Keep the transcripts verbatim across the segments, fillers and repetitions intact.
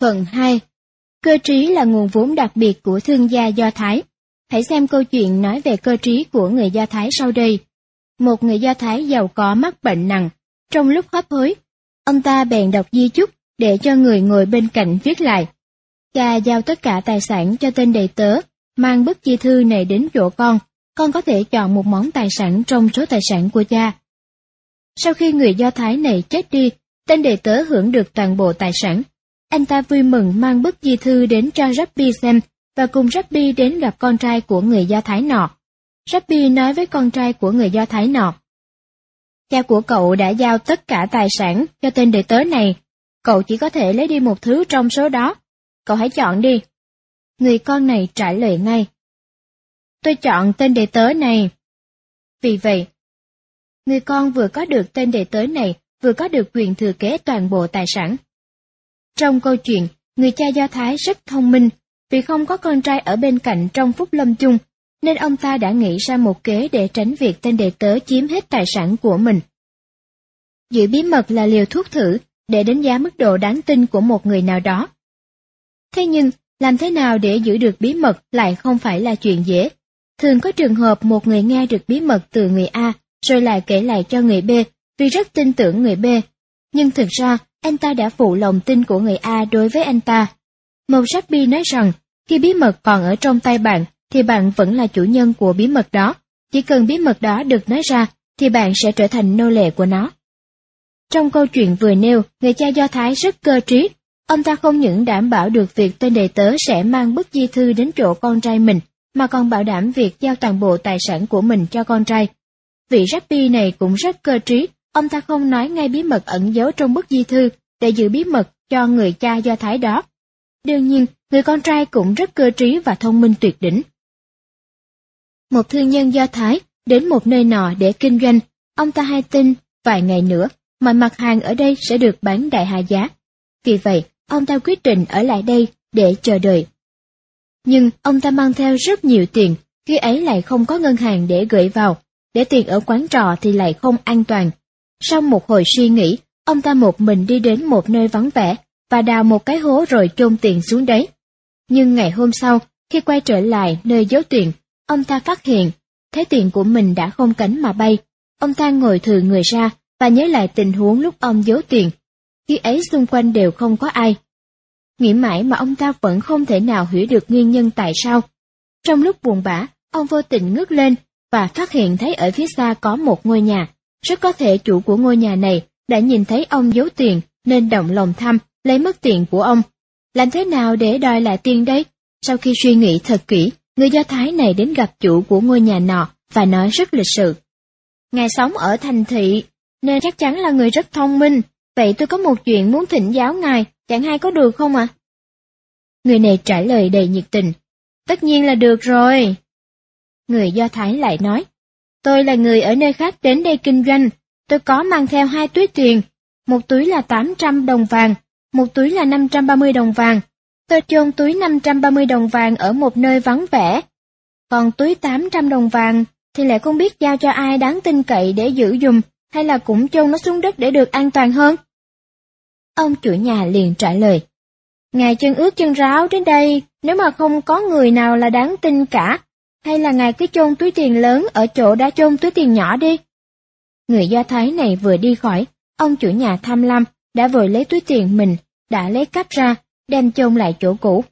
Phần hai. Cơ trí là nguồn vốn đặc biệt của thương gia Do Thái. Hãy xem câu chuyện nói về cơ trí của người Do Thái sau đây. Một người Do Thái giàu có mắc bệnh nặng. Trong lúc hấp hối, ông ta bèn đọc di chúc để cho người ngồi bên cạnh viết lại. Cha giao tất cả tài sản cho tên đầy tớ, mang bức di thư này đến chỗ con. Con có thể chọn một món tài sản trong số tài sản của cha. Sau khi người Do Thái này chết đi, tên đầy tớ hưởng được toàn bộ tài sản. Anh ta vui mừng mang bức di thư đến cho Rabbi xem, và cùng Rabbi đến gặp con trai của người Do Thái nọ. Rabbi nói với con trai của người Do Thái nọ: Cha của cậu đã giao tất cả tài sản cho tên đầy tớ này. Cậu chỉ có thể lấy đi một thứ trong số đó. Cậu hãy chọn đi. Người con này trả lời ngay: Tôi chọn tên đầy tớ này. Vì vậy, người con vừa có được tên đầy tớ này, vừa có được quyền thừa kế toàn bộ tài sản. Trong câu chuyện, người cha Do Thái rất thông minh, vì không có con trai ở bên cạnh trong phút lâm chung, nên ông ta đã nghĩ ra một kế để tránh việc tên đầy tớ chiếm hết tài sản của mình. Giữ bí mật là liều thuốc thử để đánh giá mức độ đáng tin của một người nào đó. Thế nhưng, làm thế nào để giữ được bí mật lại không phải là chuyện dễ. Thường có trường hợp một người nghe được bí mật từ người A, rồi lại kể lại cho người B, vì rất tin tưởng người B. Nhưng thực ra, anh ta đã phụ lòng tin của người A đối với anh ta. Một Rabbi nói rằng, khi bí mật còn ở trong tay bạn, thì bạn vẫn là chủ nhân của bí mật đó. Chỉ cần bí mật đó được nói ra, thì bạn sẽ trở thành nô lệ của nó. Trong câu chuyện vừa nêu, người cha Do Thái rất cơ trí. Ông ta không những đảm bảo được việc tên đầy tớ sẽ mang bức di thư đến chỗ con trai mình, mà còn bảo đảm việc giao toàn bộ tài sản của mình cho con trai. Vị Rabbi này cũng rất cơ trí, ông ta không nói ngay bí mật ẩn giấu trong bức di thư để giữ bí mật cho người cha Do Thái đó. Đương nhiên, người con trai cũng rất cơ trí và thông minh tuyệt đỉnh. Một thương nhân Do Thái đến một nơi nọ để kinh doanh, ông ta hay tin vài ngày nữa mọi mặt hàng ở đây sẽ được bán đại hạ giá. Vì vậy, ông ta quyết định ở lại đây để chờ đợi. Nhưng ông ta mang theo rất nhiều tiền, khi ấy lại không có ngân hàng để gửi vào, để tiền ở quán trọ thì lại không an toàn. Sau một hồi suy nghĩ, ông ta một mình đi đến một nơi vắng vẻ và đào một cái hố rồi chôn tiền xuống đấy. Nhưng ngày hôm sau, khi quay trở lại nơi giấu tiền, ông ta phát hiện thấy tiền của mình đã không cánh mà bay. Ông ta ngồi thừ người ra và nhớ lại tình huống lúc ông giấu tiền. Khi ấy xung quanh đều không có ai. Nghĩ mãi mà ông ta vẫn không thể nào hiểu được nguyên nhân tại sao. Trong lúc buồn bã, ông vô tình ngước lên và phát hiện thấy ở phía xa có một ngôi nhà. Rất có thể chủ của ngôi nhà này đã nhìn thấy ông giấu tiền nên động lòng tham, lấy mất tiền của ông. Làm thế nào để đòi lại tiền đây? Sau khi suy nghĩ thật kỹ, người Do Thái này đến gặp chủ của ngôi nhà nọ và nói rất lịch sự. Ngài sống ở thành thị, nên chắc chắn là người rất thông minh. Vậy tôi có một chuyện muốn thỉnh giáo ngài, chẳng hay có được không ạ? À? Người này trả lời đầy nhiệt tình. Tất nhiên là được rồi. Người Do Thái lại nói. Tôi là người ở nơi khác đến đây kinh doanh. Tôi có mang theo hai túi tiền. Một túi là tám trăm đồng vàng, một túi là năm trăm ba mươi đồng vàng. Tôi chôn túi năm trăm ba mươi đồng vàng ở một nơi vắng vẻ. Còn túi tám trăm đồng vàng thì lại không biết giao cho ai đáng tin cậy để giữ dùm, hay là cũng chôn nó xuống đất để được an toàn hơn? Ông chủ nhà liền trả lời. Ngài chân ướt chân ráo đến đây, nếu mà không có người nào là đáng tin cả, hay là ngài cứ chôn túi tiền lớn ở chỗ đã chôn túi tiền nhỏ đi. Người Do Thái này vừa đi khỏi, ông chủ nhà tham lam đã vội lấy túi tiền mình, đã lấy cắp ra, đem chôn lại chỗ cũ.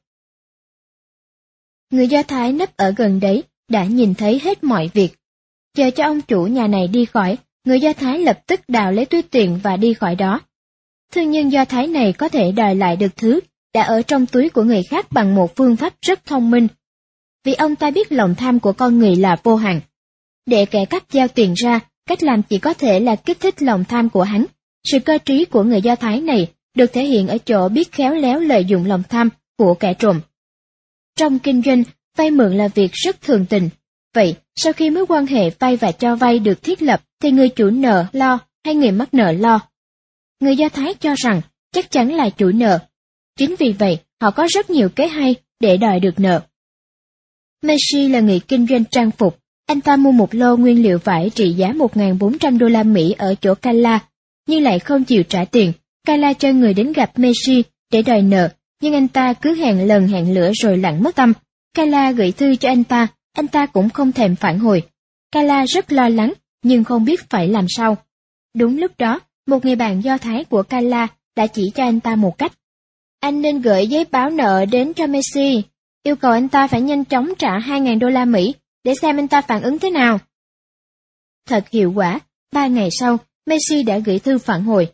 Người Do Thái nấp ở gần đấy, đã nhìn thấy hết mọi việc. Chờ cho ông chủ nhà này đi khỏi, người Do Thái lập tức đào lấy túi tiền và đi khỏi đó. Thương nhân Do Thái này có thể đòi lại được thứ đã ở trong túi của người khác bằng một phương pháp rất thông minh. Vì ông ta biết lòng tham của con người là vô hạn. Để kẻ cắp giao tiền ra, cách làm chỉ có thể là kích thích lòng tham của hắn. Sự cơ trí của người Do Thái này được thể hiện ở chỗ biết khéo léo lợi dụng lòng tham của kẻ trộm. Trong kinh doanh, vay mượn là việc rất thường tình. Vậy, sau khi mối quan hệ vay và cho vay được thiết lập, thì người chủ nợ lo hay người mắc nợ lo? Người Do Thái cho rằng chắc chắn là chủ nợ. Chính vì vậy, họ có rất nhiều kế hay để đòi được nợ. Messi là người kinh doanh trang phục. Anh ta mua một lô nguyên liệu vải trị giá một nghìn bốn trăm đô la Mỹ ở chỗ Kala, nhưng lại không chịu trả tiền. Kala cho người đến gặp Messi để đòi nợ, nhưng anh ta cứ hẹn lần hẹn lữa rồi lặn mất tâm. Kayla gửi thư cho anh ta, anh ta cũng không thèm phản hồi. Kayla rất lo lắng, nhưng không biết phải làm sao. Đúng lúc đó, một người bạn Do Thái của Kayla đã chỉ cho anh ta một cách. Anh nên gửi giấy báo nợ đến cho Messi, yêu cầu anh ta phải nhanh chóng trả hai nghìn đô la Mỹ, để xem anh ta phản ứng thế nào. Thật hiệu quả, ba ngày sau, Messi đã gửi thư phản hồi.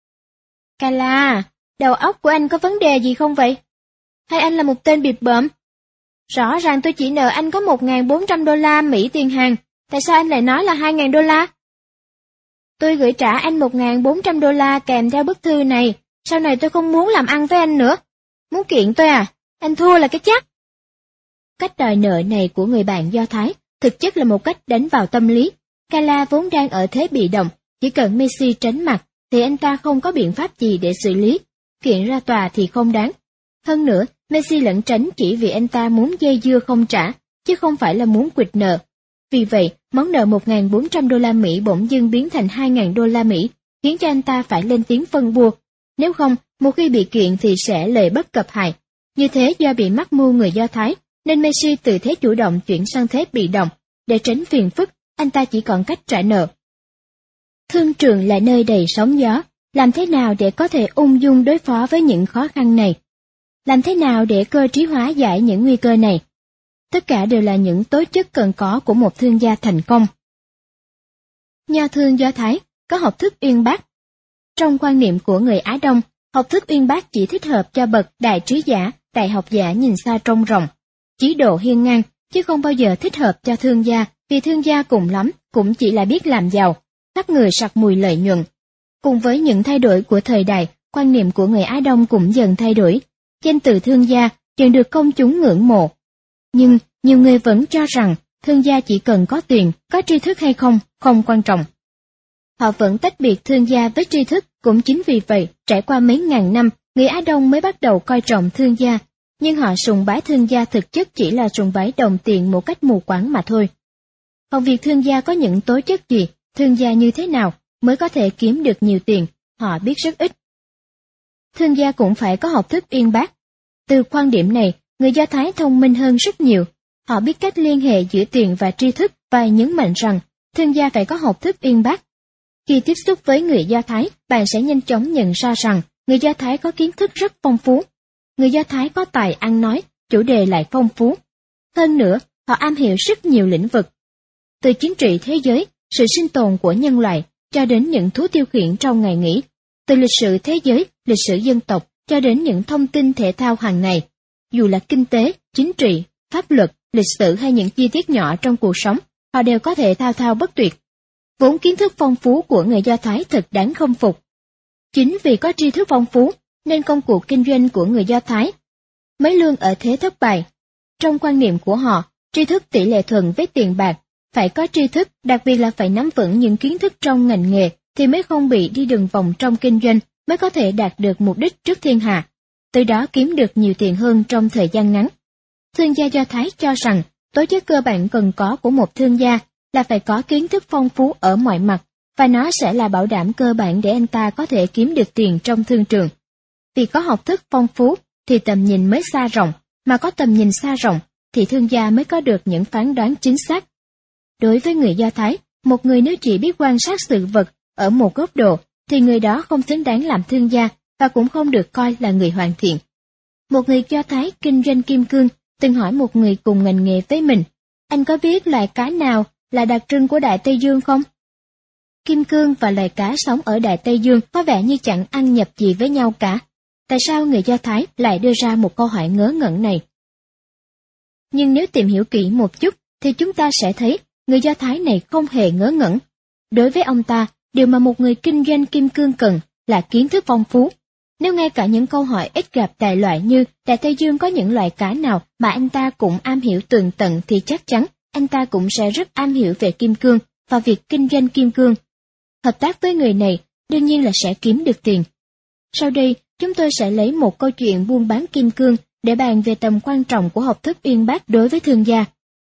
Kayla, đầu óc của anh có vấn đề gì không vậy? Hay anh là một tên bịp bợm? Rõ ràng tôi chỉ nợ anh có một nghìn bốn trăm đô la Mỹ tiền hàng, tại sao anh lại nói là hai nghìn đô la? Tôi gửi trả anh một nghìn bốn trăm đô la kèm theo bức thư này, sau này tôi không muốn làm ăn với anh nữa. Muốn kiện tôi à? Anh thua là cái chắc. Cách đòi nợ này của người bạn Do Thái thực chất là một cách đánh vào tâm lý. Kayla vốn đang ở thế bị động, chỉ cần Messi tránh mặt thì anh ta không có biện pháp gì để xử lý, kiện ra tòa thì không đáng. Hơn nữa, Messi lẩn tránh chỉ vì anh ta muốn dây dưa không trả, chứ không phải là muốn quỵt nợ. Vì vậy, món nợ một nghìn bốn trăm đô la Mỹ bỗng dưng biến thành hai nghìn đô la Mỹ, khiến cho anh ta phải lên tiếng phân bua. Nếu không, một khi bị kiện thì sẽ lời bất cập hại. Như thế do bị mắc mưu người Do Thái, nên Messi từ thế chủ động chuyển sang thế bị động. Để tránh phiền phức, anh ta chỉ còn cách trả nợ. Thương trường là nơi đầy sóng gió, làm thế nào để có thể ung dung đối phó với những khó khăn này? Làm thế nào để cơ trí hóa giải những nguy cơ này? Tất cả đều là những tố chất cần có của một thương gia thành công. Nho thương Do Thái có học thức uyên bác. Trong quan niệm của người Á Đông, học thức uyên bác chỉ thích hợp cho bậc đại trí giả, đại học giả nhìn xa trông rộng, chí độ hiên ngang, chứ không bao giờ thích hợp cho thương gia, vì thương gia cùng lắm cũng chỉ là biết làm giàu, khắp người sặc mùi lợi nhuận. Cùng với những thay đổi của thời đại, quan niệm của người Á Đông cũng dần thay đổi. Danh từ thương gia dần được công chúng ngưỡng mộ. Nhưng nhiều người vẫn cho rằng thương gia chỉ cần có tiền, có tri thức hay không, không quan trọng. Họ vẫn tách biệt thương gia với tri thức, cũng chính vì vậy, trải qua mấy ngàn năm, người Á Đông mới bắt đầu coi trọng thương gia, nhưng họ sùng bái thương gia thực chất chỉ là sùng bái đồng tiền một cách mù quáng mà thôi. Còn việc thương gia có những tố chất gì, thương gia như thế nào mới có thể kiếm được nhiều tiền, họ biết rất ít. Thương gia cũng phải có học thức uyên bác. Từ quan điểm này, người Do Thái thông minh hơn rất nhiều. Họ biết cách liên hệ giữa tiền và tri thức và nhấn mạnh rằng thương gia phải có học thức uyên bác. Khi tiếp xúc với người Do Thái, bạn sẽ nhanh chóng nhận ra rằng người Do Thái có kiến thức rất phong phú. Người Do Thái có tài ăn nói, chủ đề lại phong phú. Hơn nữa, họ am hiểu rất nhiều lĩnh vực. Từ chính trị thế giới, sự sinh tồn của nhân loại, cho đến những thú tiêu khiển trong ngày nghỉ. Từ lịch sử thế giới, lịch sử dân tộc, cho đến những thông tin thể thao hàng ngày. Dù là kinh tế, chính trị, pháp luật, lịch sử hay những chi tiết nhỏ trong cuộc sống, họ đều có thể thao thao bất tuyệt. Vốn kiến thức phong phú của người Do Thái thật đáng khâm phục. Chính vì có tri thức phong phú, nên công cuộc kinh doanh của người Do Thái mới luôn ở thế thất bại. Trong quan niệm của họ, tri thức tỷ lệ thuận với tiền bạc, phải có tri thức, đặc biệt là phải nắm vững những kiến thức trong ngành nghề, thì mới không bị đi đường vòng trong kinh doanh, mới có thể đạt được mục đích trước thiên hạ, từ đó kiếm được nhiều tiền hơn trong thời gian ngắn. Thương gia Do Thái cho rằng, tố chất cơ bản cần có của một thương gia là phải có kiến thức phong phú ở mọi mặt, và nó sẽ là bảo đảm cơ bản để anh ta có thể kiếm được tiền trong thương trường. Vì có học thức phong phú thì tầm nhìn mới xa rộng, mà có tầm nhìn xa rộng thì thương gia mới có được những phán đoán chính xác. Đối với người Do Thái, một người nếu chỉ biết quan sát sự vật ở một góc độ thì người đó không xứng đáng làm thương gia và cũng không được coi là người hoàn thiện. Một người Do Thái kinh doanh kim cương từng hỏi một người cùng ngành nghề với mình, anh có biết loài cá nào là đặc trưng của Đại Tây Dương không? Kim cương và loài cá sống ở Đại Tây Dương có vẻ như chẳng ăn nhập gì với nhau cả. Tại sao người Do Thái lại đưa ra một câu hỏi ngớ ngẩn này? Nhưng nếu tìm hiểu kỹ một chút thì chúng ta sẽ thấy người Do Thái này không hề ngớ ngẩn. Đối với ông ta, điều mà một người kinh doanh kim cương cần là kiến thức phong phú. Nếu ngay cả những câu hỏi ít gặp đại loại như Đại Tây Dương có những loại cá nào mà anh ta cũng am hiểu tường tận thì chắc chắn anh ta cũng sẽ rất am hiểu về kim cương và việc kinh doanh kim cương. Hợp tác với người này đương nhiên là sẽ kiếm được tiền. Sau đây, chúng tôi sẽ lấy một câu chuyện buôn bán kim cương để bàn về tầm quan trọng của học thức uyên bác đối với thương gia.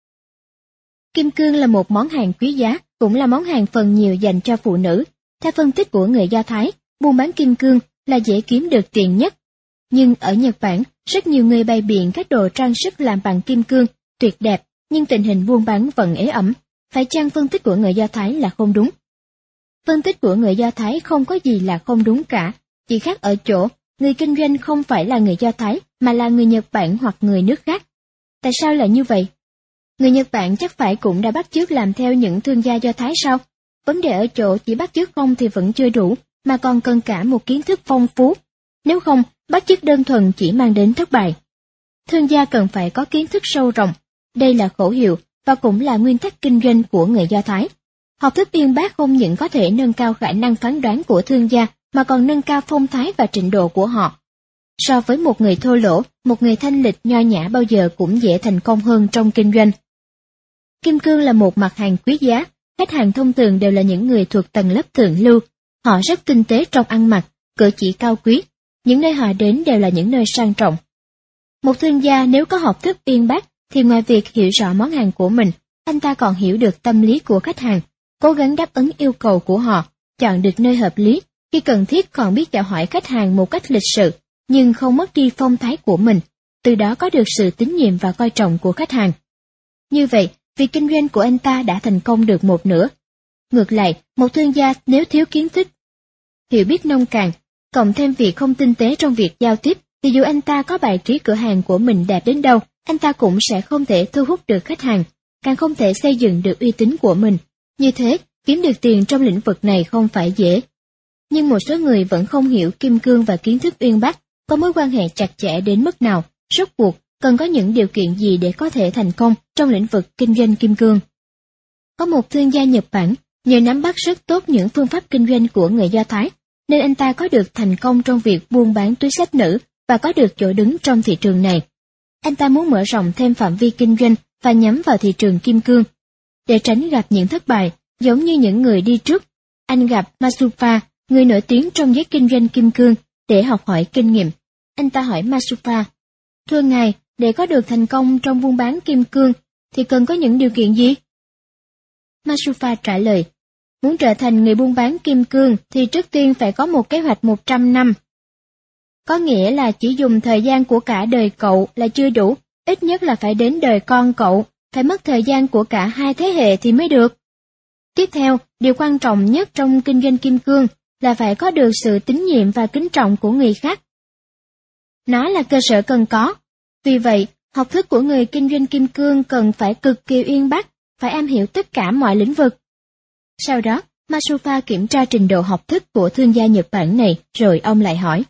Kim cương là một món hàng quý giá, cũng là món hàng phần nhiều dành cho phụ nữ. Theo phân tích của người Do Thái, buôn bán kim cương là dễ kiếm được tiền nhất. Nhưng ở Nhật Bản, rất nhiều người bày biện các đồ trang sức làm bằng kim cương, tuyệt đẹp, nhưng tình hình buôn bán vẫn ế ẩm. Phải chăng phân tích của người Do Thái là không đúng? Phân tích của người Do Thái không có gì là không đúng cả, chỉ khác ở chỗ, người kinh doanh không phải là người Do Thái, mà là người Nhật Bản hoặc người nước khác. Tại sao lại như vậy? Người Nhật Bản chắc phải cũng đã bắt chước làm theo những thương gia Do Thái sao? Vấn đề ở chỗ chỉ bắt chước không thì vẫn chưa đủ, mà còn cần cả một kiến thức phong phú. Nếu không, bắt chước đơn thuần chỉ mang đến thất bại. Thương gia cần phải có kiến thức sâu rộng. Đây là khẩu hiệu và cũng là nguyên tắc kinh doanh của người Do Thái. Học thức uyên bác không những có thể nâng cao khả năng phán đoán của thương gia, mà còn nâng cao phong thái và trình độ của họ. So với một người thô lỗ, một người thanh lịch nho nhã bao giờ cũng dễ thành công hơn trong kinh doanh. Kim cương là một mặt hàng quý giá, khách hàng thông thường đều là những người thuộc tầng lớp thượng lưu. Họ rất tinh tế trong ăn mặc, cử chỉ cao quý. Những nơi họ đến đều là những nơi sang trọng. Một thương gia nếu có học thức uyên bác, thì ngoài việc hiểu rõ món hàng của mình, anh ta còn hiểu được tâm lý của khách hàng, cố gắng đáp ứng yêu cầu của họ, chọn được nơi hợp lý, khi cần thiết còn biết chào hỏi khách hàng một cách lịch sự, nhưng không mất đi phong thái của mình, từ đó có được sự tín nhiệm và coi trọng của khách hàng. Như vậy, việc kinh doanh của anh ta đã thành công được một nửa. Ngược lại, một thương gia nếu thiếu kiến thức, hiểu biết nông cạn, cộng thêm việc không tinh tế trong việc giao tiếp, thì dù anh ta có bài trí cửa hàng của mình đẹp đến đâu, anh ta cũng sẽ không thể thu hút được khách hàng, càng không thể xây dựng được uy tín của mình. Như thế, kiếm được tiền trong lĩnh vực này không phải dễ. Nhưng một số người vẫn không hiểu kim cương và kiến thức uyên bác có mối quan hệ chặt chẽ đến mức nào, rốt cuộc cần có những điều kiện gì để có thể thành công trong lĩnh vực kinh doanh kim cương. Có một thương gia Nhật Bản, nhờ nắm bắt rất tốt những phương pháp kinh doanh của người Do Thái, nên anh ta có được thành công trong việc buôn bán túi xách nữ và có được chỗ đứng trong thị trường này. Anh ta muốn mở rộng thêm phạm vi kinh doanh và nhắm vào thị trường kim cương. Để tránh gặp những thất bại, giống như những người đi trước, anh gặp Masufa, người nổi tiếng trong giới kinh doanh kim cương, để học hỏi kinh nghiệm. Anh ta hỏi Masufa, thưa ngài, để có được thành công trong buôn bán kim cương, thì cần có những điều kiện gì? Masufa trả lời, muốn trở thành người buôn bán kim cương thì trước tiên phải có một kế hoạch một trăm năm. Có nghĩa là chỉ dùng thời gian của cả đời cậu là chưa đủ, ít nhất là phải đến đời con cậu, phải mất thời gian của cả hai thế hệ thì mới được. Tiếp theo, điều quan trọng nhất trong kinh doanh kim cương là phải có được sự tín nhiệm và kính trọng của người khác. Nó là cơ sở cần có. Vì vậy, học thức của người kinh doanh kim cương cần phải cực kỳ uyên bác, phải am hiểu tất cả mọi lĩnh vực. Sau đó, Masufa kiểm tra trình độ học thức của thương gia Nhật Bản này, rồi ông lại hỏi.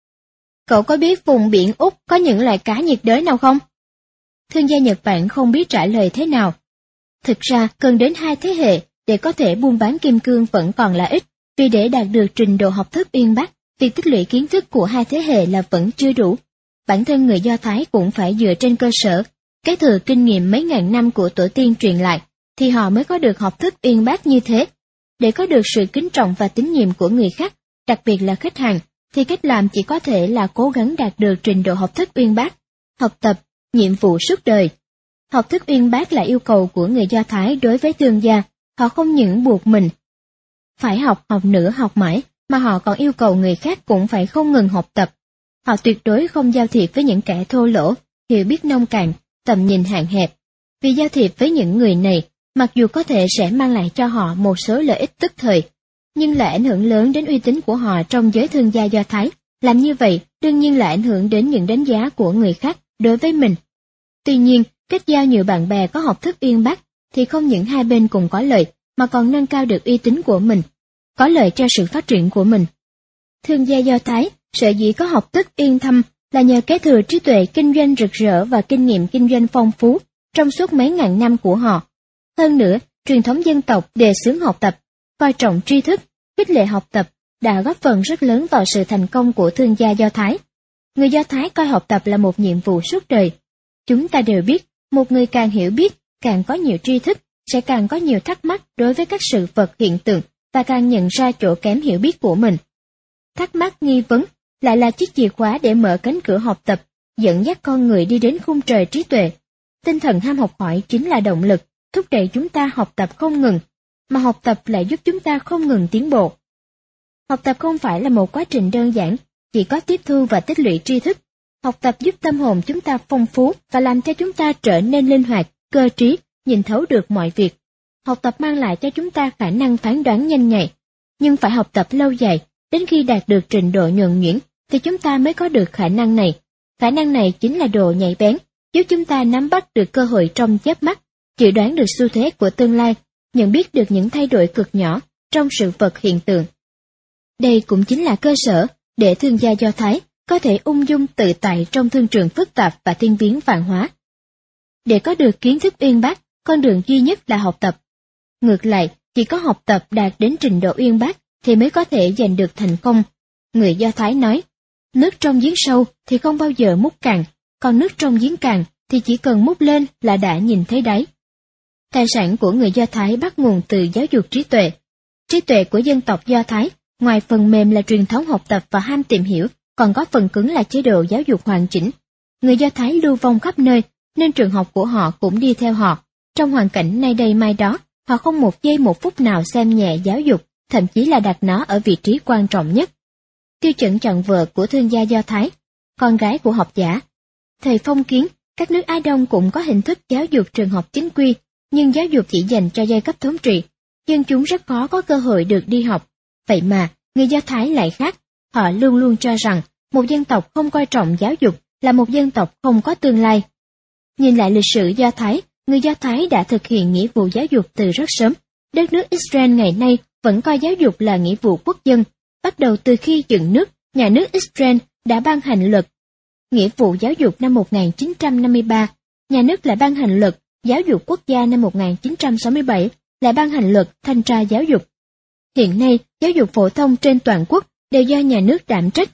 Cậu có biết vùng biển Úc có những loài cá nhiệt đới nào không? Thương gia Nhật Bản không biết trả lời thế nào. Thực ra, cần đến hai thế hệ để có thể buôn bán kim cương vẫn còn là ít, vì để đạt được trình độ học thức uyên bác, việc tích lũy kiến thức của hai thế hệ là vẫn chưa đủ. Bản thân người Do Thái cũng phải dựa trên cơ sở, kế thừa kinh nghiệm mấy ngàn năm của tổ tiên truyền lại, thì họ mới có được học thức uyên bác như thế. Để có được sự kính trọng và tín nhiệm của người khác, đặc biệt là khách hàng, thì cách làm chỉ có thể là cố gắng đạt được trình độ học thức uyên bác, học tập, nhiệm vụ suốt đời. Học thức uyên bác là yêu cầu của người Do Thái đối với thương gia, họ không những buộc mình phải học học nữa học mãi, mà họ còn yêu cầu người khác cũng phải không ngừng học tập. Họ tuyệt đối không giao thiệp với những kẻ thô lỗ, hiểu biết nông cạn, tầm nhìn hạn hẹp. Vì giao thiệp với những người này, mặc dù có thể sẽ mang lại cho họ một số lợi ích tức thời, nhưng lại ảnh hưởng lớn đến uy tín của họ trong giới thương gia Do Thái. Làm như vậy, đương nhiên là ảnh hưởng đến những đánh giá của người khác đối với mình. Tuy nhiên, kết giao nhiều bạn bè có học thức uyên bác, thì không những hai bên cùng có lợi, mà còn nâng cao được uy tín của mình, có lợi cho sự phát triển của mình. Thương gia Do Thái, sở dĩ có học thức uyên thâm là nhờ kế thừa trí tuệ kinh doanh rực rỡ và kinh nghiệm kinh doanh phong phú trong suốt mấy ngàn năm của họ. Hơn nữa, truyền thống dân tộc đề xướng học tập, coi trọng tri thức, khích lệ học tập đã góp phần rất lớn vào sự thành công của thương gia Do Thái. Người Do Thái coi học tập là một nhiệm vụ suốt đời. Chúng ta đều biết, một người càng hiểu biết, càng có nhiều tri thức, sẽ càng có nhiều thắc mắc đối với các sự vật hiện tượng và càng nhận ra chỗ kém hiểu biết của mình. Thắc mắc nghi vấn lại là chiếc chìa khóa để mở cánh cửa học tập, dẫn dắt con người đi đến khung trời trí tuệ. Tinh thần ham học hỏi chính là động lực, thúc đẩy chúng ta học tập không ngừng, mà học tập lại giúp chúng ta không ngừng tiến bộ. Học tập không phải là một quá trình đơn giản, chỉ có tiếp thu và tích lũy tri thức. Học tập giúp tâm hồn chúng ta phong phú và làm cho chúng ta trở nên linh hoạt, cơ trí, nhìn thấu được mọi việc. Học tập mang lại cho chúng ta khả năng phán đoán nhanh nhạy, nhưng phải học tập lâu dài, đến khi đạt được trình độ nhuần nhuyễn thì chúng ta mới có được khả năng này. Khả năng này chính là độ nhạy bén, giúp chúng ta nắm bắt được cơ hội trong chớp mắt, dự đoán được xu thế của tương lai, nhận biết được những thay đổi cực nhỏ trong sự vật hiện tượng. Đây cũng chính là cơ sở để thương gia Do Thái có thể ung dung tự tại trong thương trường phức tạp và thiên biến vạn hóa. Để có được kiến thức uyên bác, con đường duy nhất là học tập. Ngược lại, chỉ có học tập đạt đến trình độ uyên bác thì mới có thể giành được thành công. Người Do Thái nói, nước trong giếng sâu thì không bao giờ múc cạn, còn nước trong giếng cạn thì chỉ cần múc lên là đã nhìn thấy đáy. Tài sản của người Do Thái bắt nguồn từ giáo dục trí tuệ. Trí tuệ của dân tộc Do Thái, ngoài phần mềm là truyền thống học tập và ham tìm hiểu, còn có phần cứng là chế độ giáo dục hoàn chỉnh. Người Do Thái lưu vong khắp nơi, nên trường học của họ cũng đi theo họ. Trong hoàn cảnh nay đây mai đó, họ không một giây một phút nào xem nhẹ giáo dục, thậm chí là đặt nó ở vị trí quan trọng nhất. Tiêu chuẩn chọn vợ của thương gia Do Thái, con gái của học giả. Thời phong kiến, các nước Á Đông cũng có hình thức giáo dục trường học chính quy, nhưng giáo dục chỉ dành cho giai cấp thống trị. Dân chúng rất khó có cơ hội được đi học. Vậy mà, người Do Thái lại khác. Họ luôn luôn cho rằng, một dân tộc không coi trọng giáo dục là một dân tộc không có tương lai. Nhìn lại lịch sử Do Thái, người Do Thái đã thực hiện nghĩa vụ giáo dục từ rất sớm. Đất nước Israel ngày nay vẫn coi giáo dục là nghĩa vụ quốc dân. Bắt đầu từ khi dựng nước, nhà nước Israel đã ban hành luật nghĩa vụ giáo dục năm một nghìn chín trăm năm mươi ba, nhà nước lại ban hành luật giáo dục quốc gia năm một nghìn chín trăm sáu mươi bảy, lại ban hành luật thanh tra giáo dục. Hiện nay, giáo dục phổ thông trên toàn quốc đều do nhà nước đảm trách.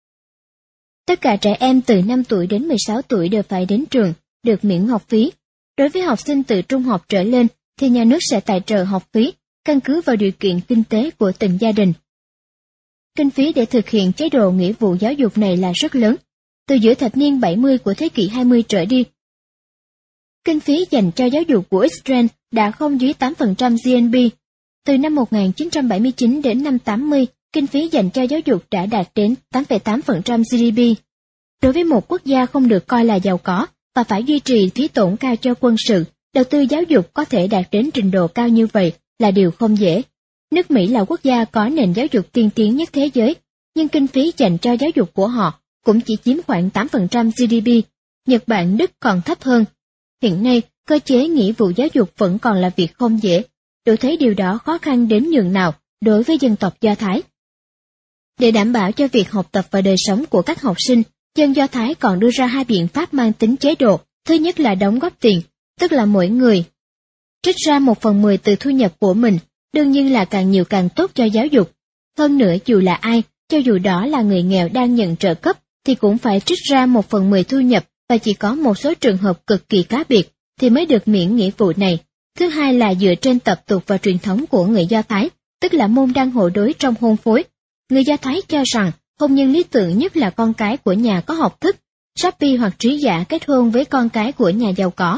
Tất cả trẻ em từ năm tuổi đến mười sáu tuổi đều phải đến trường, được miễn học phí. Đối với học sinh từ trung học trở lên thì nhà nước sẽ tài trợ học phí, căn cứ vào điều kiện kinh tế của từng gia đình. Kinh phí để thực hiện chế độ nghĩa vụ giáo dục này là rất lớn. Từ giữa thập niên bảy mươi của thế kỷ hai mươi trở đi, kinh phí dành cho giáo dục của Israel đã không dưới tám phần trăm giê en pê. Từ năm một nghìn chín trăm bảy mươi chín đến năm tám mươi, kinh phí dành cho giáo dục đã đạt đến tám phẩy tám phần trăm giê đê pê. Đối với một quốc gia không được coi là giàu có và phải duy trì phí tổn cao cho quân sự, đầu tư giáo dục có thể đạt đến trình độ cao như vậy là điều không dễ. Nước Mỹ là quốc gia có nền giáo dục tiên tiến nhất thế giới, nhưng kinh phí dành cho giáo dục của họ cũng chỉ chiếm khoảng tám phần trăm giê đê pê. Nhật Bản, Đức còn thấp hơn. Hiện nay, cơ chế nghĩa vụ giáo dục vẫn còn là việc không dễ, đủ thấy điều đó khó khăn đến nhường nào đối với dân tộc Do Thái. Để đảm bảo cho việc học tập và đời sống của các học sinh, dân Do Thái còn đưa ra hai biện pháp mang tính chế độ. Thứ nhất là đóng góp tiền, tức là mỗi người trích ra một phần mười từ thu nhập của mình, đương nhiên là càng nhiều càng tốt cho giáo dục. Hơn nữa, dù là ai, cho dù đó là người nghèo đang nhận trợ cấp, thì cũng phải trích ra một phần mười thu nhập, và chỉ có một số trường hợp cực kỳ cá biệt thì mới được miễn nghĩa vụ này. Thứ hai là dựa trên tập tục và truyền thống của người Do Thái, tức là môn đăng hộ đối trong hôn phối. Người Do Thái cho rằng hôn nhân lý tưởng nhất là con cái của nhà có học thức, Rabbi hoặc trí giả kết hôn với con cái của nhà giàu có.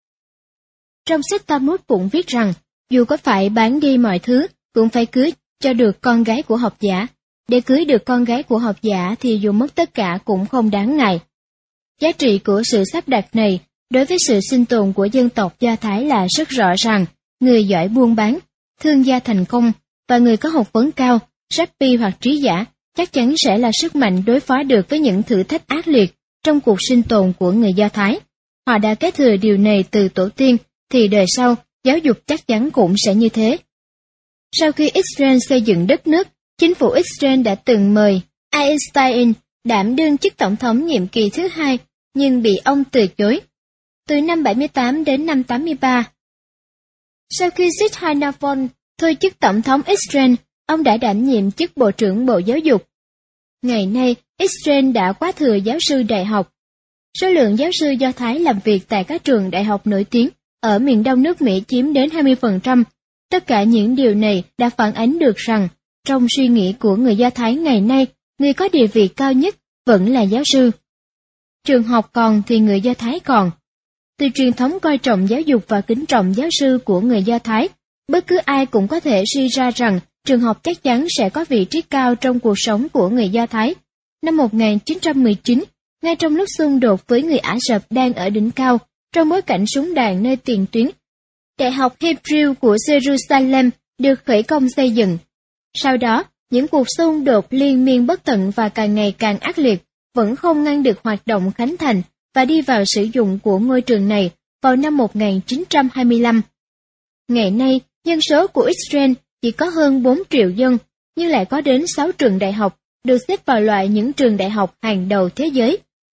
Trong sách Talmud cũng viết rằng, dù có phải bán đi mọi thứ, cũng phải cưới cho được con gái của học giả. Để cưới được con gái của học giả thì dù mất tất cả cũng không đáng ngại. Giá trị của sự sắp đặt này đối với sự sinh tồn của dân tộc Do Thái là rất rõ ràng. Người giỏi buôn bán, thương gia thành công và người có học vấn cao, Rabbi hoặc trí giả chắc chắn sẽ là sức mạnh đối phó được với những thử thách ác liệt trong cuộc sinh tồn của người Do Thái. Họ đã kế thừa điều này từ tổ tiên, thì đời sau, giáo dục chắc chắn cũng sẽ như thế. Sau khi Israel xây dựng đất nước, chính phủ Israel đã từng mời Einstein đảm đương chức tổng thống nhiệm kỳ thứ hai, nhưng bị ông từ chối. Từ năm bảy mươi tám đến năm tám mươi ba, sau khi Sid Hanavon thôi chức tổng thống Israel, ông đã đảm nhiệm chức Bộ trưởng Bộ Giáo dục. Ngày nay, Israel đã quá thừa giáo sư đại học. Số lượng giáo sư Do Thái làm việc tại các trường đại học nổi tiếng ở miền đông nước Mỹ chiếm đến hai mươi phần trăm. Tất cả những điều này đã phản ánh được rằng, trong suy nghĩ của người Do Thái ngày nay, người có địa vị cao nhất vẫn là giáo sư. Trường học còn thì người Do Thái còn. Từ truyền thống coi trọng giáo dục và kính trọng giáo sư của người Do Thái, bất cứ ai cũng có thể suy ra rằng trường học chắc chắn sẽ có vị trí cao trong cuộc sống của người Do Thái. Năm một nghìn chín trăm mười chín, ngay trong lúc xung đột với người Ả Rập đang ở đỉnh cao, trong bối cảnh súng đạn nơi tiền tuyến, Đại học Hebrew của Jerusalem được khởi công xây dựng. Sau đó, những cuộc xung đột liên miên bất tận và càng ngày càng ác liệt vẫn không ngăn được hoạt động khánh thành và đi vào sử dụng của ngôi trường này vào năm một nghìn chín trăm hai mươi lăm. Ngày nay, dân số của Israel chỉ có hơn bốn triệu dân, nhưng lại có đến sáu trường đại học, được xếp vào loại những trường đại học hàng đầu thế giới.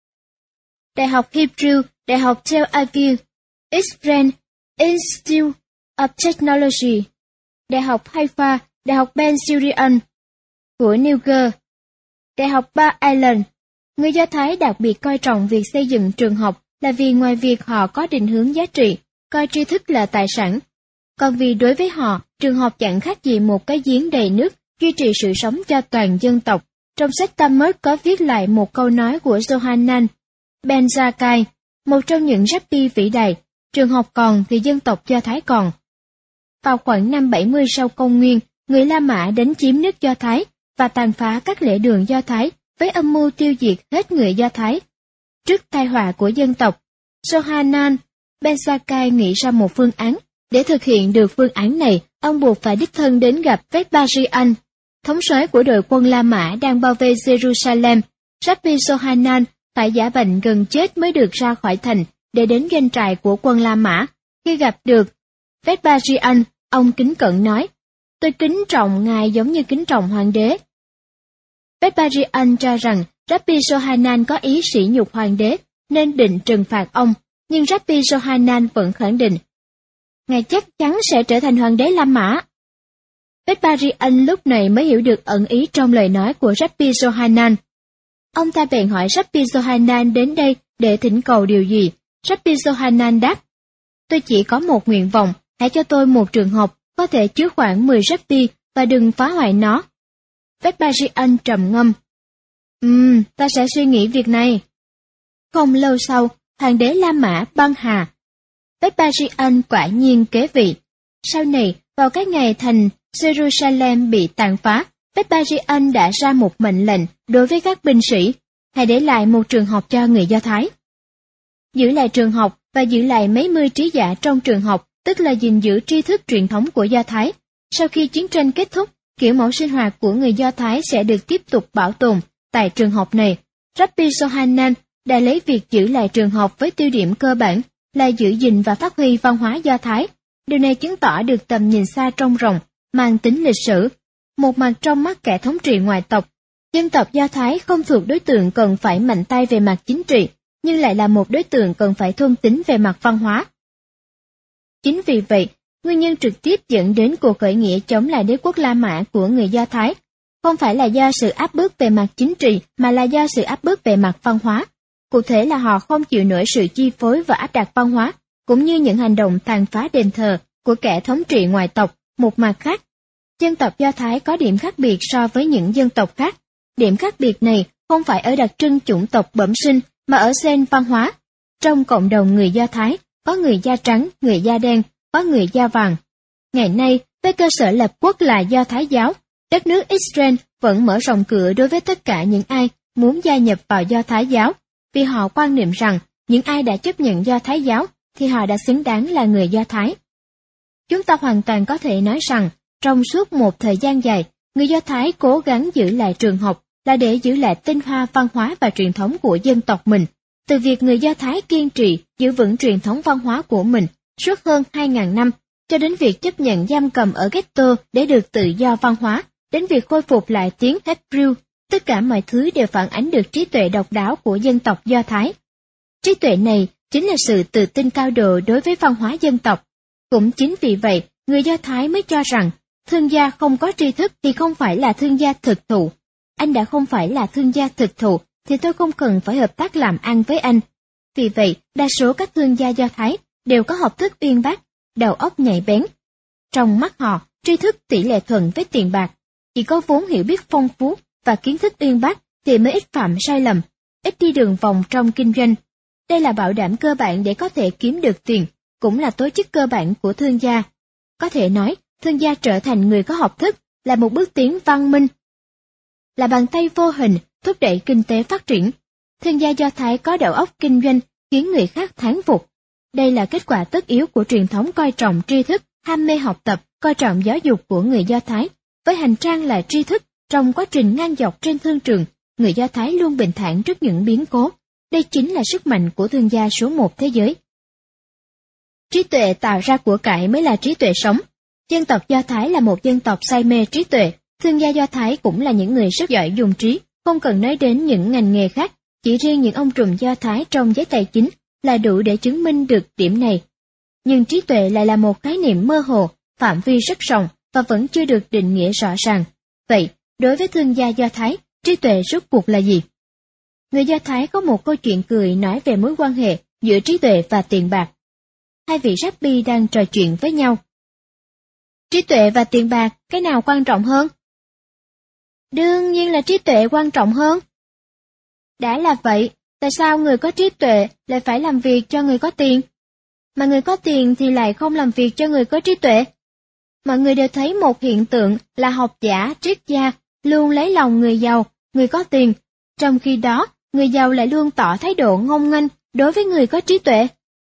Đại học Hebrew, Đại học Tel Aviv, Israel Institute of Technology, Đại học Haifa, Đại học Ben Gurion của Niger, Đại học Bar Ilan. Người Do Thái đặc biệt coi trọng việc xây dựng trường học là vì ngoài việc họ có định hướng giá trị, coi tri thức là tài sản, còn vì đối với họ, trường học chẳng khác gì một cái giếng đầy nước, duy trì sự sống cho toàn dân tộc. Trong sách Talmud có viết lại một câu nói của Yohanan Ben Zakkai, một trong những rabbi vĩ đại: trường học còn thì dân tộc Do Thái còn. Vào khoảng năm bảy mươi sau công nguyên, người La Mã đến chiếm nước Do Thái và tàn phá các lễ đường Do Thái với âm mưu tiêu diệt hết người Do Thái. Trước tai họa của dân tộc, Yohanan Ben Zakkai nghĩ ra một phương án. Để thực hiện được phương án này, ông buộc phải đích thân đến gặp Vespasian, thống soái của đội quân La Mã đang bao vây Jerusalem. Rabbi Yohanan phải giả bệnh gần chết mới được ra khỏi thành để đến doanh trại của quân La Mã. Khi gặp được Vespasian, ông kính cẩn nói: "Tôi kính trọng ngài giống như kính trọng hoàng đế." Vespasian cho rằng Rabbi Yohanan có ý sỉ nhục hoàng đế nên định trừng phạt ông, nhưng Rabbi Yohanan vẫn khẳng định: "Ngài chắc chắn sẽ trở thành hoàng đế La Mã." Vespasian lúc này mới hiểu được ẩn ý trong lời nói của Rabbi Yohanan. Ông ta bèn hỏi Rabbi Yohanan đến đây để thỉnh cầu điều gì. Rabbi Yohanan đáp: "Tôi chỉ có một nguyện vọng, hãy cho tôi một trường học có thể chứa khoảng mười rabbi và đừng phá hoại nó." Vespasian trầm ngâm. Ừm, ta sẽ suy nghĩ việc này. Không lâu sau, hoàng đế La Mã băng hà. Vespasian quả nhiên kế vị. Sau này, vào các ngày thành Jerusalem bị tàn phá, Vespasian đã ra một mệnh lệnh đối với các binh sĩ: hãy để lại một trường học cho người Do Thái. Giữ lại trường học và giữ lại mấy mươi trí giả trong trường học, tức là gìn giữ tri thức truyền thống của Do Thái. Sau khi chiến tranh kết thúc, kiểu mẫu sinh hoạt của người Do Thái sẽ được tiếp tục bảo tồn tại trường học này. Rabbi Yohanan đã lấy việc giữ lại trường học với tiêu điểm cơ bản là giữ gìn và phát huy văn hóa Do Thái. Điều này chứng tỏ được tầm nhìn xa trông rộng, mang tính lịch sử. Một mặt trong mắt kẻ thống trị ngoại tộc, dân tộc Do Thái không thuộc đối tượng cần phải mạnh tay về mặt chính trị, nhưng lại là một đối tượng cần phải thôn tính về mặt văn hóa. Chính vì vậy, nguyên nhân trực tiếp dẫn đến cuộc khởi nghĩa chống lại đế quốc La Mã của người Do Thái không phải là do sự áp bức về mặt chính trị mà là do sự áp bức về mặt văn hóa. Cụ thể là họ không chịu nổi sự chi phối và áp đặt văn hóa, cũng như những hành động tàn phá đền thờ của kẻ thống trị ngoại tộc. Một mặt khác, dân tộc Do Thái có điểm khác biệt so với những dân tộc khác. Điểm khác biệt này không phải ở đặc trưng chủng tộc bẩm sinh mà ở xen văn hóa. Trong cộng đồng người Do Thái, có người da trắng, người da đen, có người da vàng. Ngày nay, với cơ sở lập quốc là Do Thái giáo, đất nước Israel vẫn mở rộng cửa đối với tất cả những ai muốn gia nhập vào Do Thái giáo, vì họ quan niệm rằng những ai đã chấp nhận Do Thái giáo thì họ đã xứng đáng là người Do Thái. Chúng ta hoàn toàn có thể nói rằng, trong suốt một thời gian dài, người Do Thái cố gắng giữ lại trường học là để giữ lại tinh hoa văn hóa và truyền thống của dân tộc mình. Từ việc người Do Thái kiên trì giữ vững truyền thống văn hóa của mình suốt hơn hai nghìn năm, cho đến việc chấp nhận giam cầm ở ghetto để được tự do văn hóa, đến việc khôi phục lại tiếng Hebrew, tất cả mọi thứ đều phản ánh được trí tuệ độc đáo của dân tộc Do Thái. Trí tuệ này chính là sự tự tin cao độ đối với văn hóa dân tộc. Cũng chính vì vậy, người Do Thái mới cho rằng, thương gia không có tri thức thì không phải là thương gia thực thụ. Anh đã không phải là thương gia thực thụ, thì tôi không cần phải hợp tác làm ăn với anh. Vì vậy, đa số các thương gia Do Thái đều có học thức uyên bác, đầu óc nhạy bén. Trong mắt họ, tri thức tỷ lệ thuận với tiền bạc. Chỉ có vốn hiểu biết phong phú và kiến thức uyên bác thì mới ít phạm sai lầm, ít đi đường vòng trong kinh doanh. Đây là bảo đảm cơ bản để có thể kiếm được tiền, cũng là tố chất cơ bản của thương gia. Có thể nói, thương gia trở thành người có học thức là một bước tiến văn minh. Là bàn tay vô hình thúc đẩy kinh tế phát triển. Thương gia Do Thái có đầu óc kinh doanh khiến người khác thán phục. Đây là kết quả tất yếu của truyền thống coi trọng tri thức, ham mê học tập, coi trọng giáo dục của người Do Thái. Với hành trang là tri thức, trong quá trình ngang dọc trên thương trường, người Do Thái luôn bình thản trước những biến cố. Đây chính là sức mạnh của thương gia số một thế giới. Trí tuệ tạo ra của cải mới là trí tuệ sống. Dân tộc Do Thái là một dân tộc say mê trí tuệ. Thương gia Do Thái cũng là những người rất giỏi dùng trí, không cần nói đến những ngành nghề khác. Chỉ riêng những ông trùm Do Thái trong giới tài chính là đủ để chứng minh được điểm này. Nhưng trí tuệ lại là một khái niệm mơ hồ, phạm vi rất rộng và vẫn chưa được định nghĩa rõ ràng. Vậy, đối với thương gia Do Thái, trí tuệ rốt cuộc là gì? Người Do Thái có một câu chuyện cười nói về mối quan hệ giữa trí tuệ và tiền bạc. Hai vị rabbi đang trò chuyện với nhau. Trí tuệ và tiền bạc, cái nào quan trọng hơn? Đương nhiên là trí tuệ quan trọng hơn. Đã là vậy, tại sao người có trí tuệ lại phải làm việc cho người có tiền? Mà người có tiền thì lại không làm việc cho người có trí tuệ? Mọi người đều thấy một hiện tượng là học giả, triết gia luôn lấy lòng người giàu, người có tiền, trong khi đó người giàu lại luôn tỏ thái độ ngông nghênh đối với người có trí tuệ.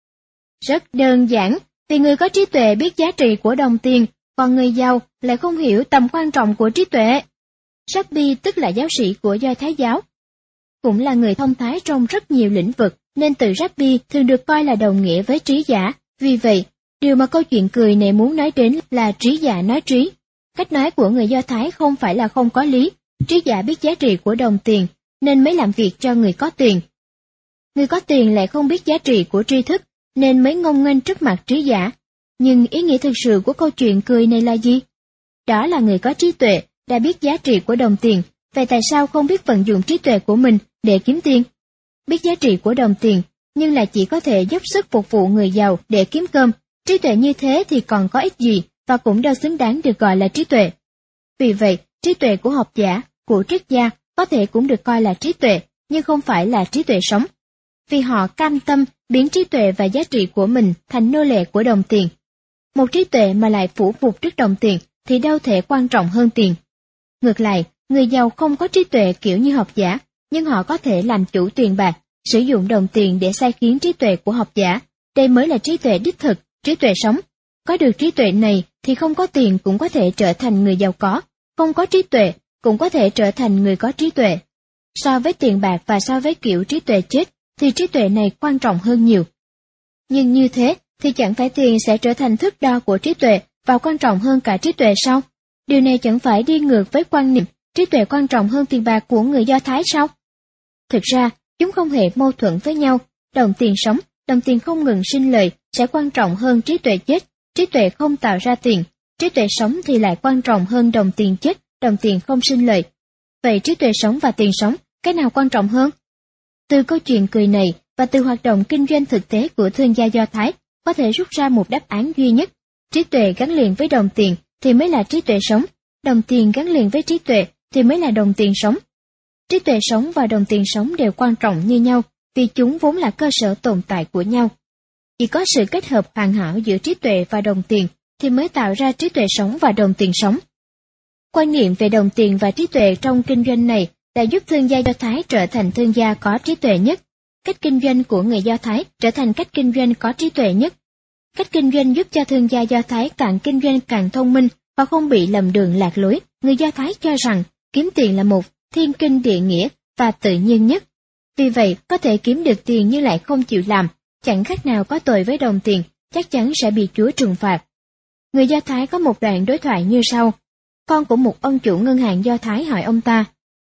Rất đơn giản, vì người có trí tuệ biết giá trị của đồng tiền, còn người giàu lại không hiểu tầm quan trọng của trí tuệ. Rabbi tức là giáo sĩ của Do Thái giáo, cũng là người thông thái trong rất nhiều lĩnh vực, nên từ Rabbi thường được coi là đồng nghĩa với trí giả. Vì vậy, điều mà câu chuyện cười này muốn nói đến là trí giả nói trí. Cách nói của người Do Thái không phải là không có lý, trí giả biết giá trị của đồng tiền, nên mới làm việc cho người có tiền. Người có tiền lại không biết giá trị của tri thức, nên mới ngông nghênh trước mặt trí giả. Nhưng ý nghĩa thực sự của câu chuyện cười này là gì? Đó là người có trí tuệ, đã biết giá trị của đồng tiền, vậy tại sao không biết vận dụng trí tuệ của mình để kiếm tiền? Biết giá trị của đồng tiền, nhưng lại chỉ có thể dốc sức phục vụ người giàu để kiếm cơm, trí tuệ như thế thì còn có ích gì và cũng đâu xứng đáng được gọi là trí tuệ. Vì vậy, trí tuệ của học giả, của triết gia có thể cũng được coi là trí tuệ, nhưng không phải là trí tuệ sống. Vì họ cam tâm biến trí tuệ và giá trị của mình thành nô lệ của đồng tiền. Một trí tuệ mà lại phủ phục trước đồng tiền thì đâu thể quan trọng hơn tiền. Ngược lại, người giàu không có trí tuệ kiểu như học giả, nhưng họ có thể làm chủ tiền bạc, sử dụng đồng tiền để sai khiến trí tuệ của học giả. Đây mới là trí tuệ đích thực, trí tuệ sống. Có được trí tuệ này thì không có tiền cũng có thể trở thành người giàu có, không có trí tuệ cũng có thể trở thành người có trí tuệ. So với tiền bạc và so với kiểu trí tuệ chết, thì trí tuệ này quan trọng hơn nhiều. Nhưng như thế thì chẳng phải tiền sẽ trở thành thước đo của trí tuệ và quan trọng hơn cả trí tuệ sao? Điều này chẳng phải đi ngược với quan niệm trí tuệ quan trọng hơn tiền bạc của người Do Thái sao? Thực ra, chúng không hề mâu thuẫn với nhau. Đồng tiền sống, đồng tiền không ngừng sinh lời sẽ quan trọng hơn trí tuệ chết. Trí tuệ không tạo ra tiền, trí tuệ sống thì lại quan trọng hơn đồng tiền chết, đồng tiền không sinh lời. Vậy trí tuệ sống và tiền sống, cái nào quan trọng hơn? Từ câu chuyện cười này và từ hoạt động kinh doanh thực tế của thương gia Do Thái, có thể rút ra một đáp án duy nhất. Trí tuệ gắn liền với đồng tiền thì mới là trí tuệ sống, đồng tiền gắn liền với trí tuệ thì mới là đồng tiền sống. Trí tuệ sống và đồng tiền sống đều quan trọng như nhau, vì chúng vốn là cơ sở tồn tại của nhau. Chỉ có sự kết hợp hoàn hảo giữa trí tuệ và đồng tiền thì mới tạo ra trí tuệ sống và đồng tiền sống. Quan niệm về đồng tiền và trí tuệ trong kinh doanh này đã giúp thương gia Do Thái trở thành thương gia có trí tuệ nhất. Cách kinh doanh của người Do Thái trở thành cách kinh doanh có trí tuệ nhất. Cách kinh doanh giúp cho thương gia Do Thái càng kinh doanh càng thông minh và không bị lầm đường lạc lối. Người Do Thái cho rằng kiếm tiền là một thiên kinh địa nghĩa và tự nhiên nhất. Vì vậy, có thể kiếm được tiền nhưng lại không chịu làm, chẳng khác nào có tội với đồng tiền, chắc chắn sẽ bị Chúa trừng phạt. Người Do Thái có một đoạn đối thoại như sau. Con của một ông chủ ngân hàng Do Thái hỏi ông ta,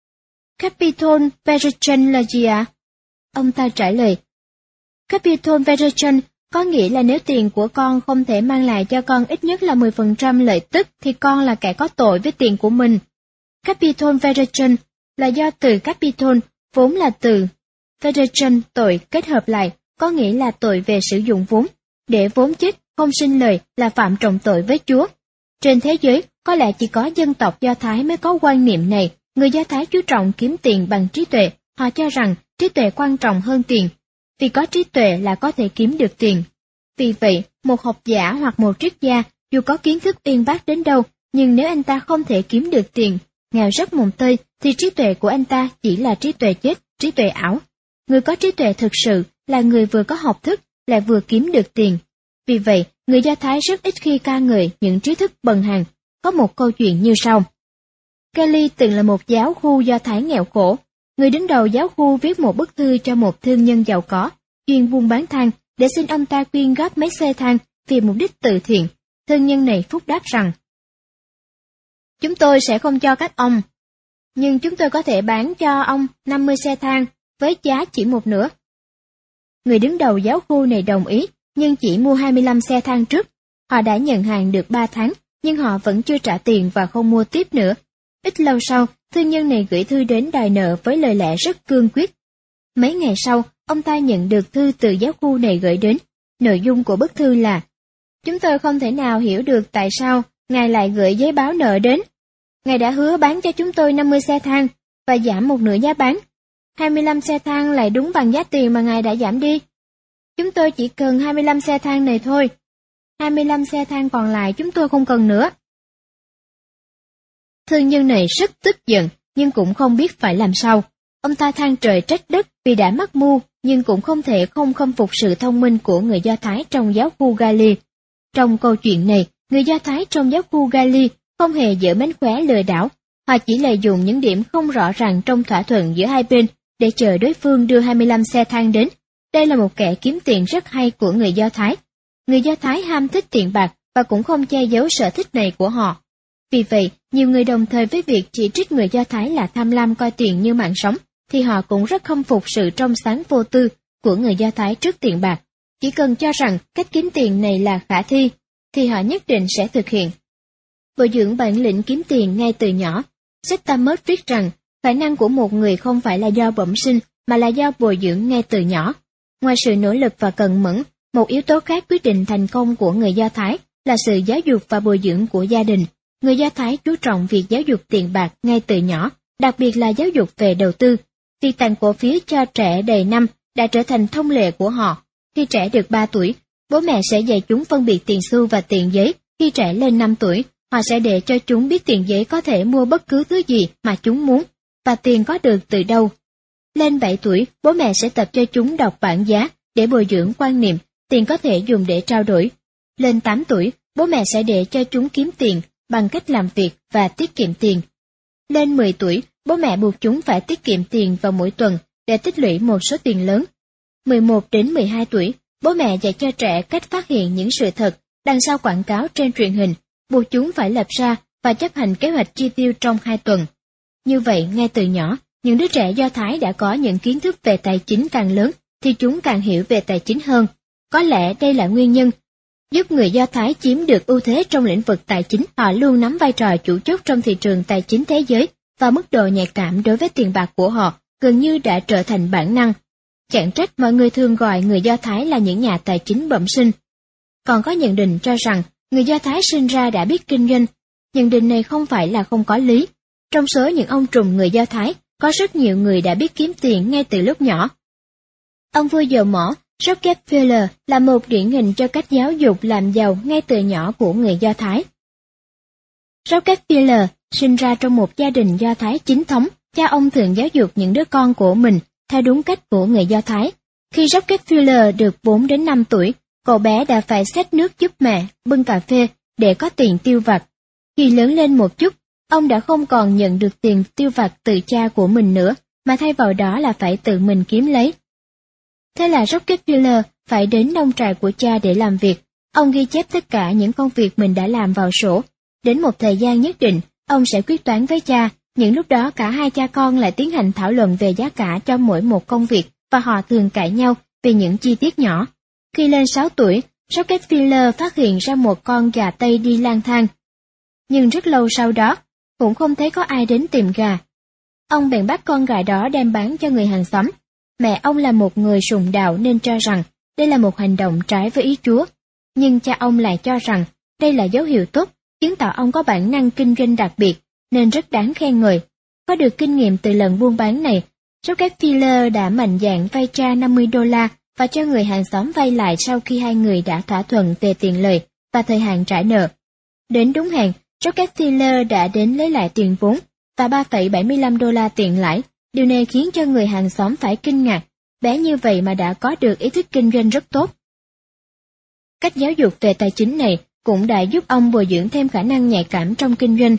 Capital Variation là gì ạ? Ông ta trả lời, Capital Variation có nghĩa là nếu tiền của con không thể mang lại cho con ít nhất là mười phần trăm lợi tức thì con là kẻ có tội với tiền của mình. Capital Variation là do từ capital, vốn là từ variation tội kết hợp lại, có nghĩa là tội về sử dụng vốn. Để vốn chết không sinh lời là phạm trọng tội với Chúa. Trên thế giới, có lẽ chỉ có dân tộc Do Thái mới có quan niệm này. Người Do Thái chú trọng kiếm tiền bằng trí tuệ. Họ cho rằng trí tuệ quan trọng hơn tiền. Vì có trí tuệ là có thể kiếm được tiền. Vì vậy, một học giả hoặc một triết gia, dù có kiến thức uyên bác đến đâu, nhưng nếu anh ta không thể kiếm được tiền, nghèo rất mồng tơi, thì trí tuệ của anh ta chỉ là trí tuệ chết, trí tuệ ảo. Người có trí tuệ thực sự là người vừa có học thức, lại vừa kiếm được tiền. Vì vậy, người Do Thái rất ít khi ca ngợi những trí thức bần hàn. Có một câu chuyện như sau. Kelly từng là một giáo khu Do Thái nghèo khổ. Người đứng đầu giáo khu viết một bức thư cho một thương nhân giàu có, chuyên buôn bán than, để xin ông ta quyên góp mấy xe than vì mục đích từ thiện. Thương nhân này phúc đáp rằng, chúng tôi sẽ không cho các ông, nhưng chúng tôi có thể bán cho ông năm mươi xe than với giá chỉ một nửa. Người đứng đầu giáo khu này đồng ý, nhưng chỉ mua hai mươi lăm xe than trước. Họ đã nhận hàng được ba tháng, nhưng họ vẫn chưa trả tiền và không mua tiếp nữa. Ít lâu sau, thương nhân này gửi thư đến đòi nợ với lời lẽ rất cương quyết. Mấy ngày sau, ông ta nhận được thư từ giáo khu này gửi đến. Nội dung của bức thư là, chúng tôi không thể nào hiểu được tại sao Ngài lại gửi giấy báo nợ đến. Ngài đã hứa bán cho chúng tôi năm mươi xe than và giảm một nửa giá bán. hai mươi lăm xe than lại đúng bằng giá tiền mà Ngài đã giảm đi. Chúng tôi chỉ cần hai mươi lăm xe than này thôi. hai mươi lăm xe than còn lại chúng tôi không cần nữa. Thương nhân này rất tức giận, nhưng cũng không biết phải làm sao. Ông ta than trời trách đất vì đã mắc mưu, nhưng cũng không thể không khâm phục sự thông minh của người Do Thái trong giáo khu Gali. Trong câu chuyện này, người Do Thái trong giáo khu Gali không hề giở mánh khóe lừa đảo, họ chỉ lợi dụng những điểm không rõ ràng trong thỏa thuận giữa hai bên để chờ đối phương đưa hai mươi lăm xe than đến. Đây là một kẻ kiếm tiền rất hay của người Do Thái. Người Do Thái ham thích tiền bạc và cũng không che giấu sở thích này của họ. Vì vậy, nhiều người đồng thời với việc chỉ trích người Do Thái là tham lam coi tiền như mạng sống, thì họ cũng rất khâm phục sự trong sáng vô tư của người Do Thái trước tiền bạc. Chỉ cần cho rằng cách kiếm tiền này là khả thi, thì họ nhất định sẽ thực hiện. Bồi dưỡng bản lĩnh kiếm tiền ngay từ nhỏ. Sách Talmud viết rằng, khả năng của một người không phải là do bẩm sinh, mà là do bồi dưỡng ngay từ nhỏ. Ngoài sự nỗ lực và cần mẫn, một yếu tố khác quyết định thành công của người Do Thái là sự giáo dục và bồi dưỡng của gia đình. Người Do Thái chú trọng việc giáo dục tiền bạc ngay từ nhỏ, đặc biệt là giáo dục về đầu tư. Việc tặng cổ phiếu cho trẻ đầy năm đã trở thành thông lệ của họ. Khi trẻ được ba tuổi, bố mẹ sẽ dạy chúng phân biệt tiền xu và tiền giấy. Khi trẻ lên năm tuổi, họ sẽ để cho chúng biết tiền giấy có thể mua bất cứ thứ gì mà chúng muốn, và tiền có được từ đâu. Lên bảy tuổi, bố mẹ sẽ tập cho chúng đọc bảng giá để bồi dưỡng quan niệm tiền có thể dùng để trao đổi. Lên tám tuổi, bố mẹ sẽ để cho chúng kiếm tiền bằng cách làm việc và tiết kiệm tiền. Lên mười tuổi, bố mẹ buộc chúng phải tiết kiệm tiền vào mỗi tuần để tích lũy một số tiền lớn. mười một đến mười hai tuổi, bố mẹ dạy cho trẻ cách phát hiện những sự thật đằng sau quảng cáo trên truyền hình, buộc chúng phải lập ra và chấp hành kế hoạch chi tiêu trong hai tuần. Như vậy, ngay từ nhỏ, những đứa trẻ Do Thái đã có những kiến thức về tài chính càng lớn, thì chúng càng hiểu về tài chính hơn. Có lẽ đây là nguyên nhân giúp người Do Thái chiếm được ưu thế trong lĩnh vực tài chính. Họ luôn nắm vai trò chủ chốt trong thị trường tài chính thế giới, và mức độ nhạy cảm đối với tiền bạc của họ gần như đã trở thành bản năng. Chẳng trách mọi người thường gọi người Do Thái là những nhà tài chính bẩm sinh. Còn có nhận định cho rằng người Do Thái sinh ra đã biết kinh doanh. Nhận định này không phải là không có lý. Trong số những ông trùm người Do Thái, có rất nhiều người đã biết kiếm tiền ngay từ lúc nhỏ. Ông vua dầu mỏ Rockefeller là một điển hình cho cách giáo dục làm giàu ngay từ nhỏ của người Do Thái. Rockefeller sinh ra trong một gia đình Do Thái chính thống. Cha ông thường giáo dục những đứa con của mình theo đúng cách của người Do Thái. Khi Rockefeller được bốn đến năm tuổi, cậu bé đã phải xách nước giúp mẹ bưng cà phê để có tiền tiêu vặt. Khi lớn lên một chút, ông đã không còn nhận được tiền tiêu vặt từ cha của mình nữa, mà thay vào đó là phải tự mình kiếm lấy. Thế là Rockefeller phải đến nông trại của cha để làm việc. Ông ghi chép tất cả những công việc mình đã làm vào sổ. Đến một thời gian nhất định, ông sẽ quyết toán với cha. Những lúc đó cả hai cha con lại tiến hành thảo luận về giá cả cho mỗi một công việc, và họ thường cãi nhau về những chi tiết nhỏ. Khi lên sáu tuổi, Rockefeller phát hiện ra một con gà Tây đi lang thang. Nhưng rất lâu sau đó, cũng không thấy có ai đến tìm gà. Ông bèn bắt con gà đó đem bán cho người hàng xóm. Mẹ ông là một người sùng đạo nên cho rằng đây là một hành động trái với ý Chúa. Nhưng cha ông lại cho rằng đây là dấu hiệu tốt, chứng tỏ ông có bản năng kinh doanh đặc biệt, nên rất đáng khen ngợi. Có được kinh nghiệm từ lần buôn bán này, Rockefeller đã mạnh dạn vay cha năm mươi đô la và cho người hàng xóm vay lại sau khi hai người đã thỏa thuận về tiền lời và thời hạn trả nợ. Đến đúng hẹn, Rockefeller đã đến lấy lại tiền vốn. và ba phẩy bảy mươi lăm đô la tiền lãi. Điều này khiến cho người hàng xóm phải kinh ngạc, bé như vậy mà đã có được ý thức kinh doanh rất tốt. Cách giáo dục về tài chính này cũng đã giúp ông bồi dưỡng thêm khả năng nhạy cảm trong kinh doanh.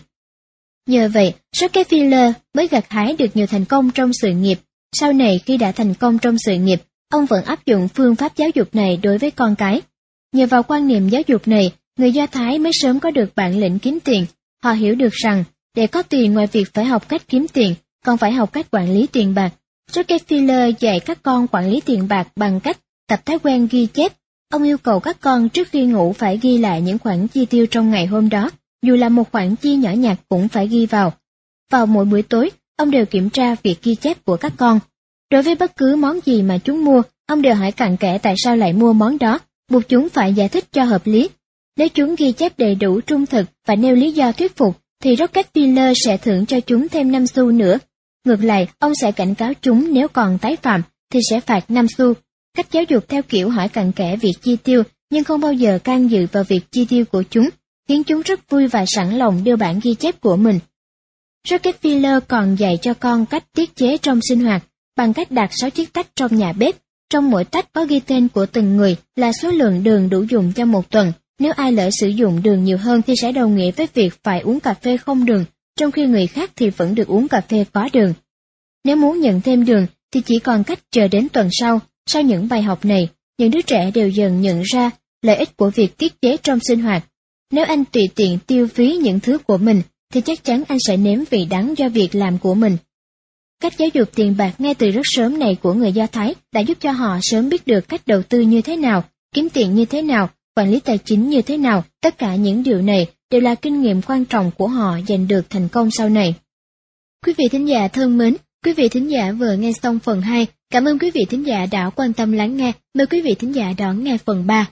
Nhờ vậy, Rockefeller mới gặt hái được nhiều thành công trong sự nghiệp. Sau này khi đã thành công trong sự nghiệp, ông vẫn áp dụng phương pháp giáo dục này đối với con cái. Nhờ vào quan niệm giáo dục này, người Do Thái mới sớm có được bản lĩnh kiếm tiền. Họ hiểu được rằng, để có tiền ngoài việc phải học cách kiếm tiền, còn phải học cách quản lý tiền bạc. Rockefeller dạy các con quản lý tiền bạc bằng cách tập thói quen ghi chép. Ông yêu cầu các con trước khi ngủ phải ghi lại những khoản chi tiêu trong ngày hôm đó, dù là một khoản chi nhỏ nhặt cũng phải ghi vào. Vào mỗi buổi tối, ông đều kiểm tra việc ghi chép của các con. Đối với bất cứ món gì mà chúng mua, ông đều hỏi cặn kẽ tại sao lại mua món đó, buộc chúng phải giải thích cho hợp lý. Nếu chúng ghi chép đầy đủ trung thực và nêu lý do thuyết phục, thì Rockefeller sẽ thưởng cho chúng thêm năm xu nữa. Ngược lại, ông sẽ cảnh cáo chúng nếu còn tái phạm, thì sẽ phạt năm xu. Cách giáo dục theo kiểu hỏi cặn kẽ việc chi tiêu, nhưng không bao giờ can dự vào việc chi tiêu của chúng, khiến chúng rất vui và sẵn lòng đưa bản ghi chép của mình. Rockefeller còn dạy cho con cách tiết chế trong sinh hoạt, bằng cách đặt sáu chiếc tách trong nhà bếp. Trong mỗi tách có ghi tên của từng người là số lượng đường đủ dùng cho một tuần. Nếu ai lỡ sử dụng đường nhiều hơn thì sẽ đồng nghĩa với việc phải uống cà phê không đường, trong khi người khác thì vẫn được uống cà phê có đường. Nếu muốn nhận thêm đường thì chỉ còn cách chờ đến tuần sau. Sau những bài học này, những đứa trẻ đều dần nhận ra lợi ích của việc tiết chế trong sinh hoạt. Nếu anh tùy tiện tiêu phí những thứ của mình, thì chắc chắn anh sẽ nếm vị đắng do việc làm của mình. Cách giáo dục tiền bạc ngay từ rất sớm này của người Do Thái đã giúp cho họ sớm biết được cách đầu tư như thế nào, kiếm tiền như thế nào, quản lý tài chính như thế nào. Tất cả những điều này đều là kinh nghiệm quan trọng của họ giành được thành công sau này. Quý vị thính giả thân mến, quý vị thính giả vừa nghe xong phần hai. Cảm ơn quý vị thính giả đã quan tâm lắng nghe. Mời quý vị thính giả đón nghe phần ba.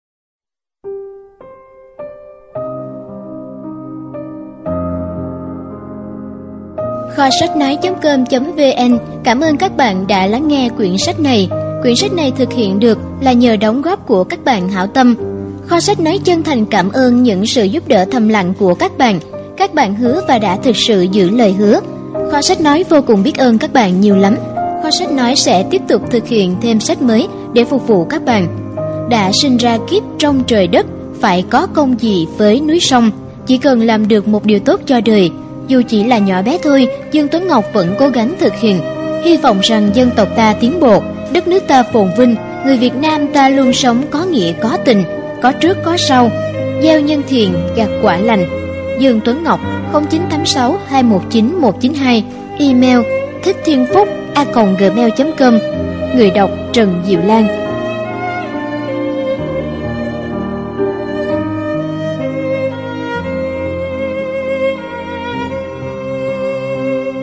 Kho sách nói chấm com chấm vn cảm ơn các bạn đã lắng nghe quyển sách này. Quyển sách này thực hiện được là nhờ đóng góp của các bạn hảo tâm. Kho sách nói chân thành cảm ơn những sự giúp đỡ thầm lặng của các bạn. Các bạn hứa và đã thực sự giữ lời hứa. Kho sách nói vô cùng biết ơn các bạn nhiều lắm. Kho sách nói sẽ tiếp tục thực hiện thêm sách mới để phục vụ các bạn. Đã sinh ra kiếp trong trời đất, phải có công gì với núi sông. Chỉ cần làm được một điều tốt cho đời, dù chỉ là nhỏ bé thôi, Dương Tuấn Ngọc vẫn cố gắng thực hiện. Hy vọng rằng dân tộc ta tiến bộ, đất nước ta phồn vinh, người Việt Nam ta luôn sống có nghĩa có tình, có trước có sau, gieo nhân thiện gặt quả lành. Dương Tuấn Ngọc không chín tám sáu hai một chín một chín hai, email thích thiên phúc a còng gmail chấm com, người đọc Trần Diệu Lan.